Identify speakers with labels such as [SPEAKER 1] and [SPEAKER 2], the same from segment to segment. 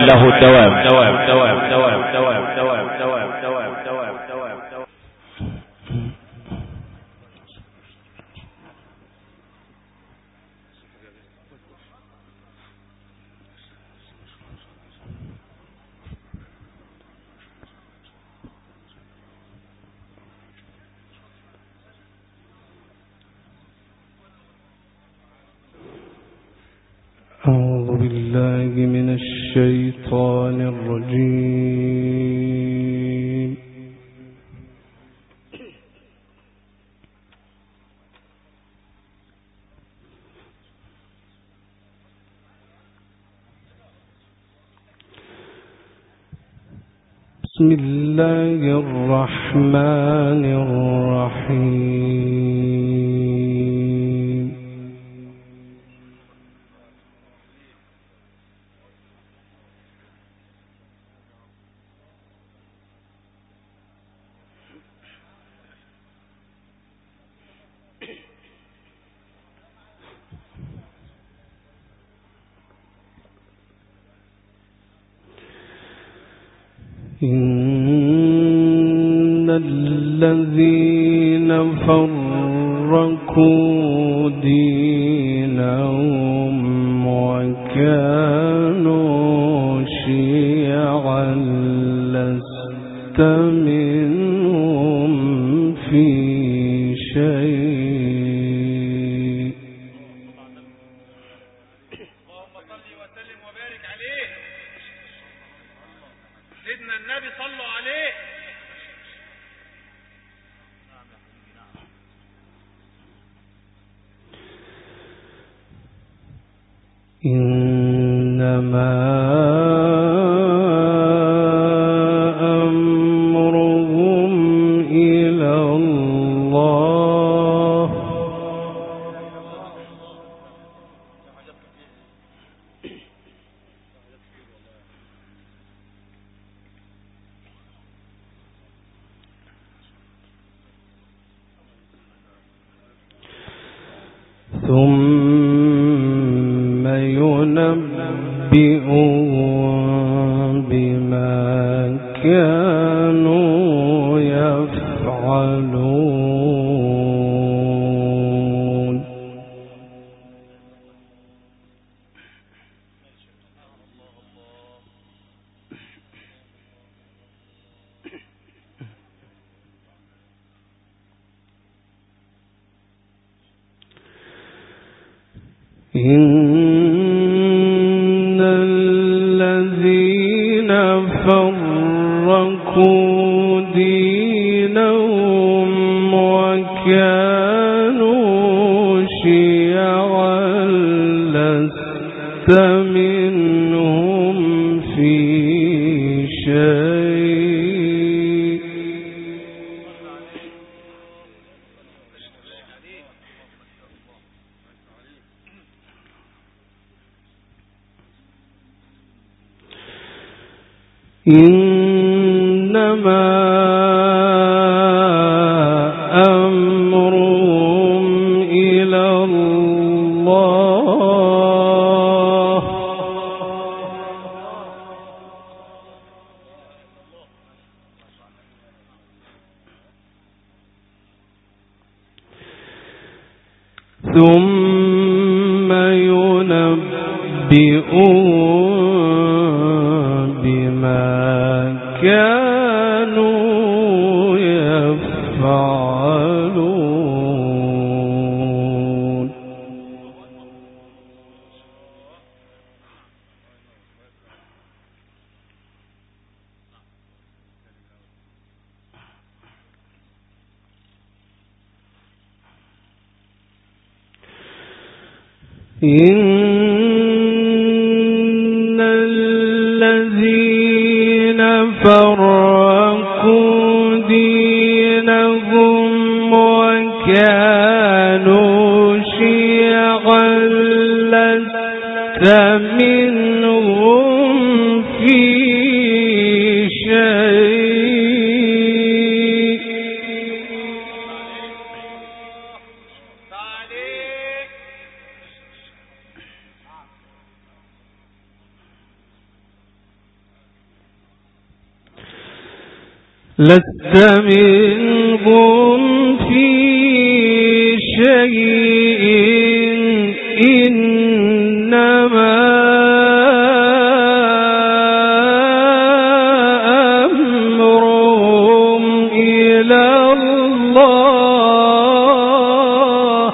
[SPEAKER 1] له الدوام.
[SPEAKER 2] أعوذ بالله من الشيطان الرجيم. بسم الله الرحمن الرحيم. إن الذين فرقوا دينهم وكانوا شيعا لست منهم في شيء.
[SPEAKER 3] اللهم صل وسلم وبارك عليه سيدنا النبي، صلوا عليه.
[SPEAKER 2] إنما أمرهم إلى الله. ثم ينبئهم بما كانوا يفعلون. إن الذين فرقوا دينهم وكانوا شيعا لست منهم في شيء. إنما أمرهم إلى الله. ثم ينبئهم بما كانوا يفعلون. إن الذين فرقوا دينهم وكانوا شيعا لست منهم في شيء. لست منهم في شيء إنما أمرهم إلى الله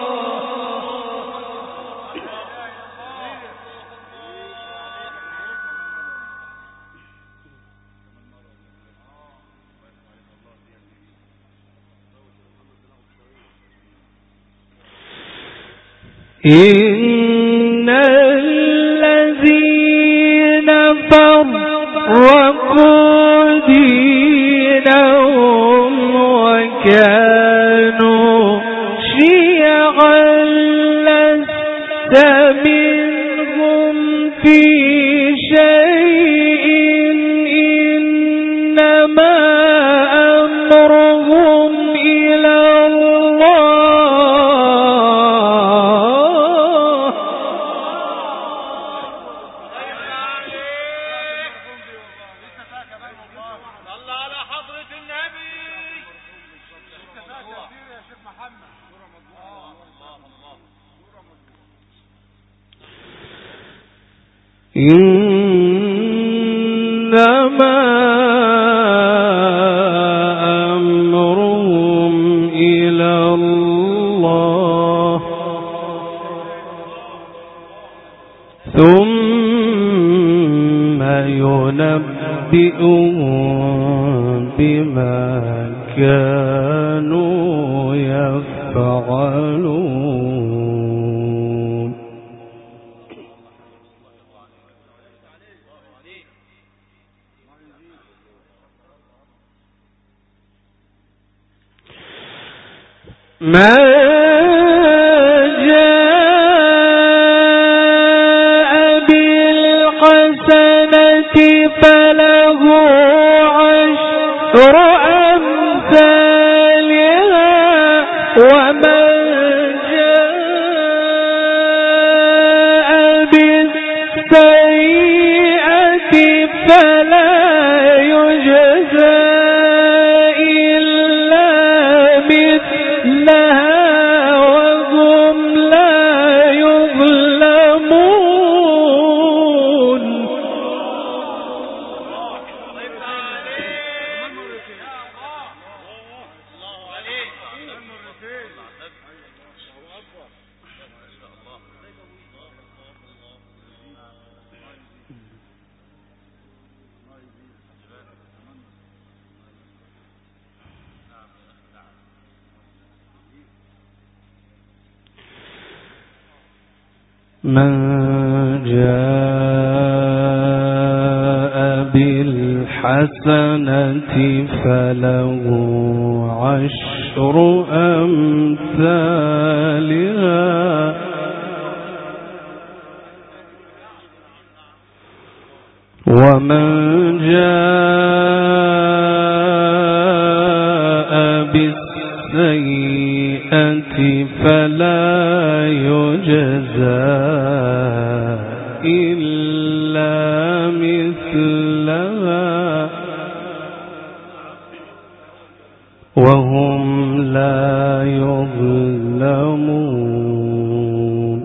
[SPEAKER 2] إن الذين فرقوا دينهم وكانوا شيعا لست منهم في شيء إنما أمرهم إلى إنما أمرهم إلى الله ثم ينبئهم بما كانوا يفعلون. ما جاء بالحسنة فله عشر أمثالها ومن جاء بالسيئة فلا يجزى إلا مثلها وهم لا يظلمون. من جاء بالحسنة فله عشر أمثالها ومن جاء بالسيئة فلا يجزى إلا مثلها وهم لا يظلمون.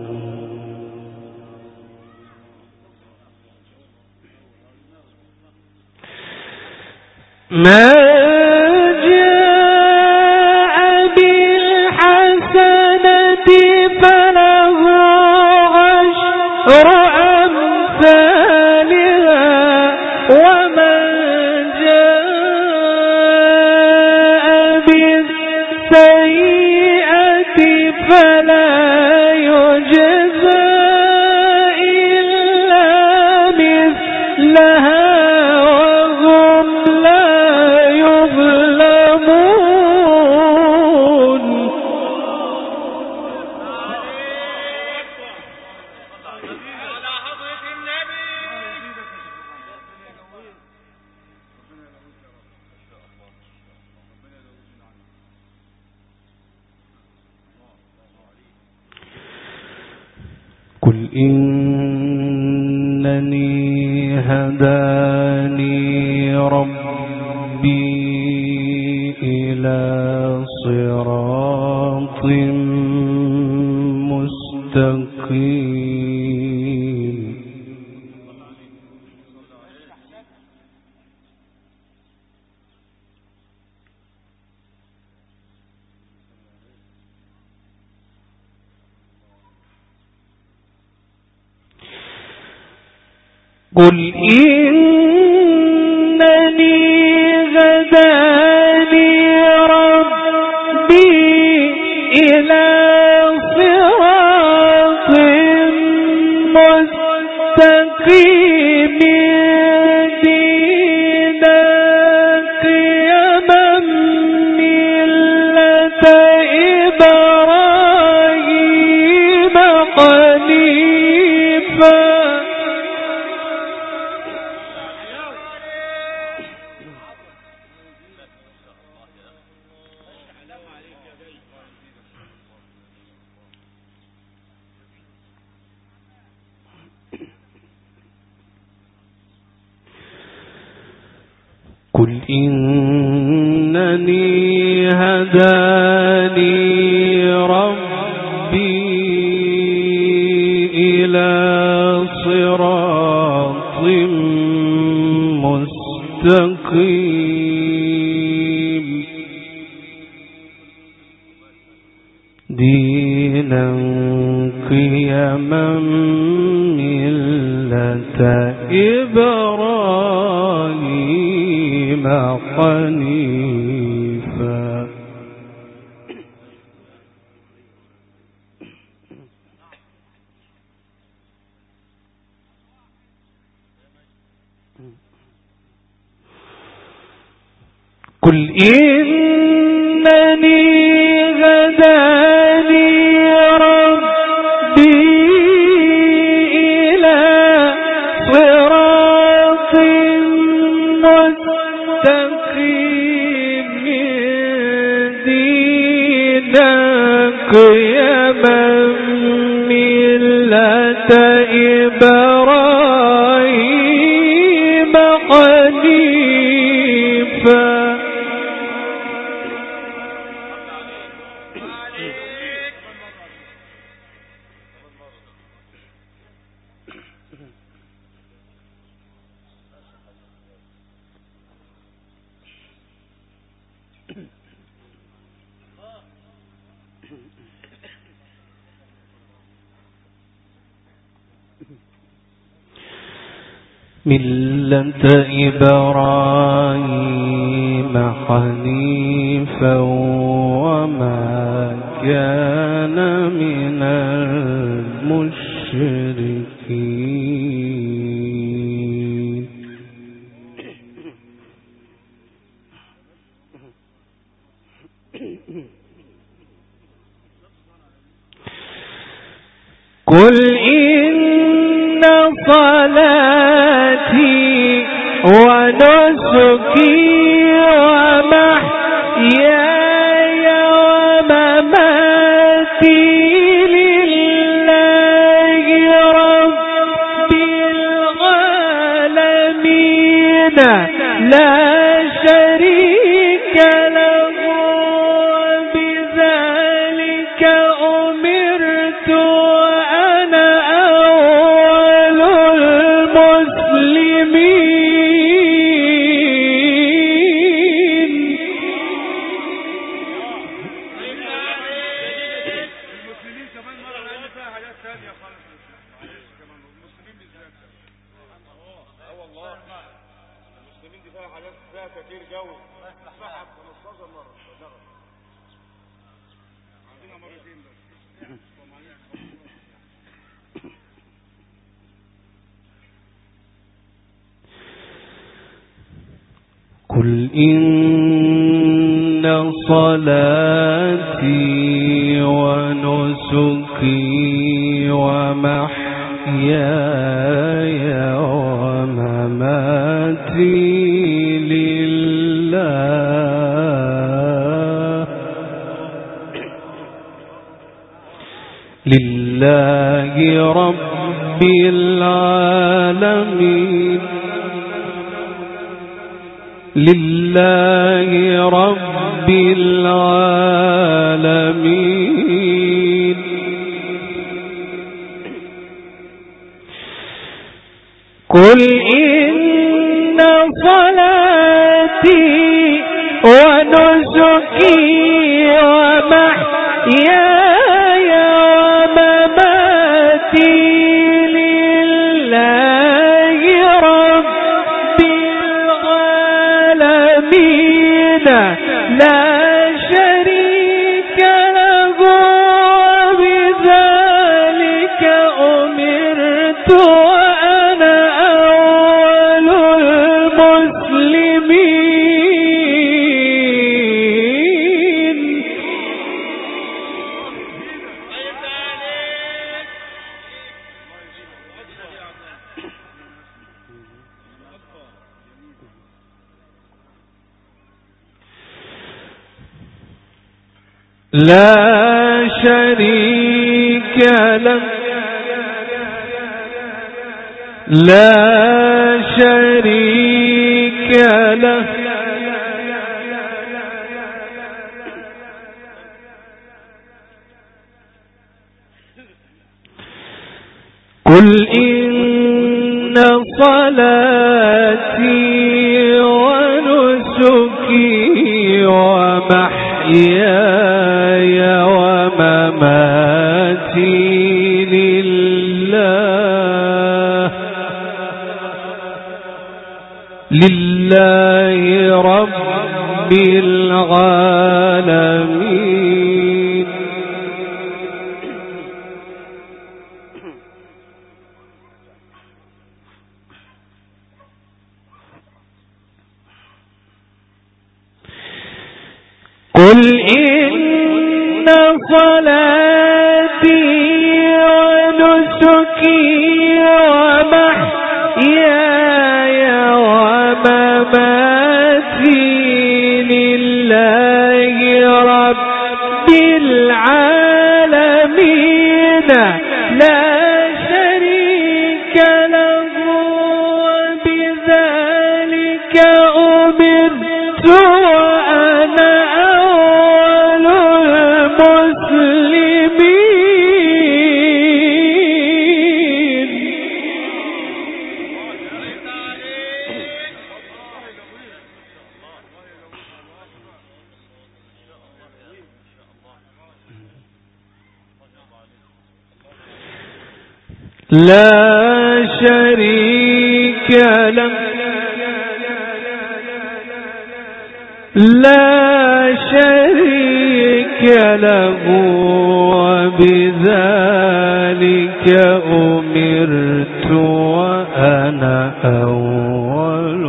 [SPEAKER 2] ما جاء بالحسنة فله عشر أمثالها ومن جاء بالسيئة فلا يجزى إلا مثلها وهم لا يظلمون. قل إنني هداني ربي إلى صراط مستقيم قل إنني هداني ربي إلى صراط مستقيم دينا قيما ملة إبراهيم حنيفا قل إنني هداني ربي إلى صراط مستقيم دينا قيما ملة إبراهيم حنيفا قل إنني هداني ربي إلى صراط مستقيم دينا قيما ملة إبراهيم حنيفا ملة إبراهيم حنيفا وما كان من المشركين قل إن صلاتي ونسكي ومحياي ومماتي لله رب العالمين لا شريك له وبذلك أمرت وأنا أول المسلمين.
[SPEAKER 3] المسلمين كمان مرة لأن فيها حاجات ثانية خالص. معلش كمان المسلمين بالذات. والله المسلمين دي فيها حاجات فيها كتير جو. صحت 15 مرة. عندنا مرتين بس.
[SPEAKER 2] قل إن صلاتي ونسكي ومحياي ومماتي لله رب العالمين لله رب رب العالمين. قل إن صلاتي ونسكي ومحياي ومماتي لله رب العالمين لا شريك له وبذلك أمرت وأنا أول المسلمين. لا شريك له لا شريك له قل إن صلاتي ونسكي ومحياي ومماتي لله رب العالمين. قل إن صلاتي ونسكي ومحياي ومماتي لله رب العالمين لا شريك له وبذلك أمرت وأنا أول المسلمين. لا شريك له لا شريك له وبذلك أمرت وأنا أول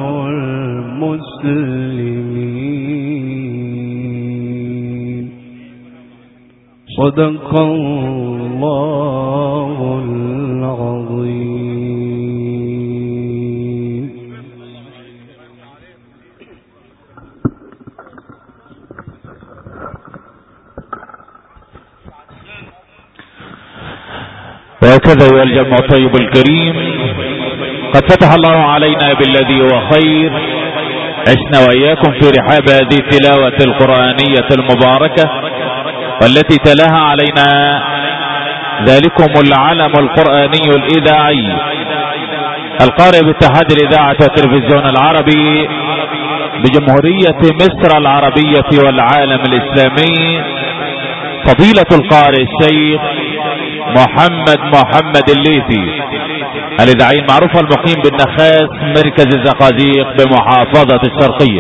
[SPEAKER 2] المسلمين. صدق الله العظيم.
[SPEAKER 1] وهكذا أيها الجمع الطيب الكريم، قد فتح الله علينا بالذي هو خير. عشنا وإياكم في رحاب هذه التلاوة القرآنية المباركة، والتي تلاها علينا ذلكم العلم القرآني الإذاعي القارئ باتحاد الإذاعة والتلفزيون العربي بجمهورية مصر العربية والعالم الإسلامي، فضيلة القارئ الشيخ محمد الليثي الإذاعي المعروف المقيم بالنخاس مركز الزقازيق بمحافظة الشرقية.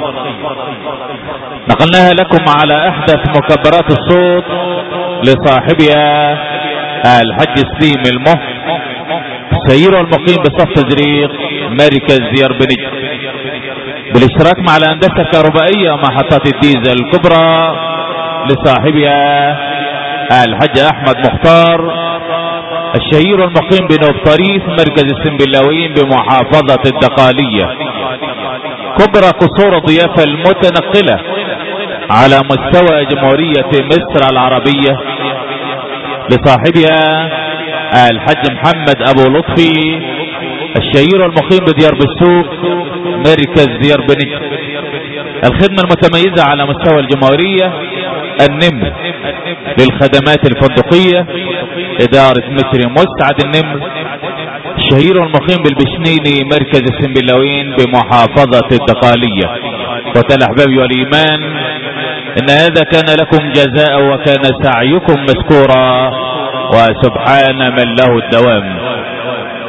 [SPEAKER 1] نقلناها لكم على أحدث مكبرات الصوت لصاحبها الحج سليم المه السير المقيم بصف تزريق مركز ديار بنجم، بالاشتراك مع الهندسة الكهربائية ومحطات الديزل الكبرى لصاحبها الحج أحمد مختار الشهير المقيم بنوب طريف مركز السنبلاويين بمحافظة الدقالية. كبرى قصور الضيافة المتنقلة على مستوى جمهورية مصر العربية لصاحبها الحج محمد أبو لطفي الشهير المقيم بديار بالسوق مركز ديار بني. الخدمة المتميزة على مستوى الجمهورية النمر للخدمات الفندقية، إدارة متر مسعد النمر. الشهير والمقيم بالبشنيني مركز السنبلاوين بمحافظة الدقالية. وتل والإيمان إن هذا كان لكم جزاء وكان سعيكم مذكورا، وسبحان من له الدوام.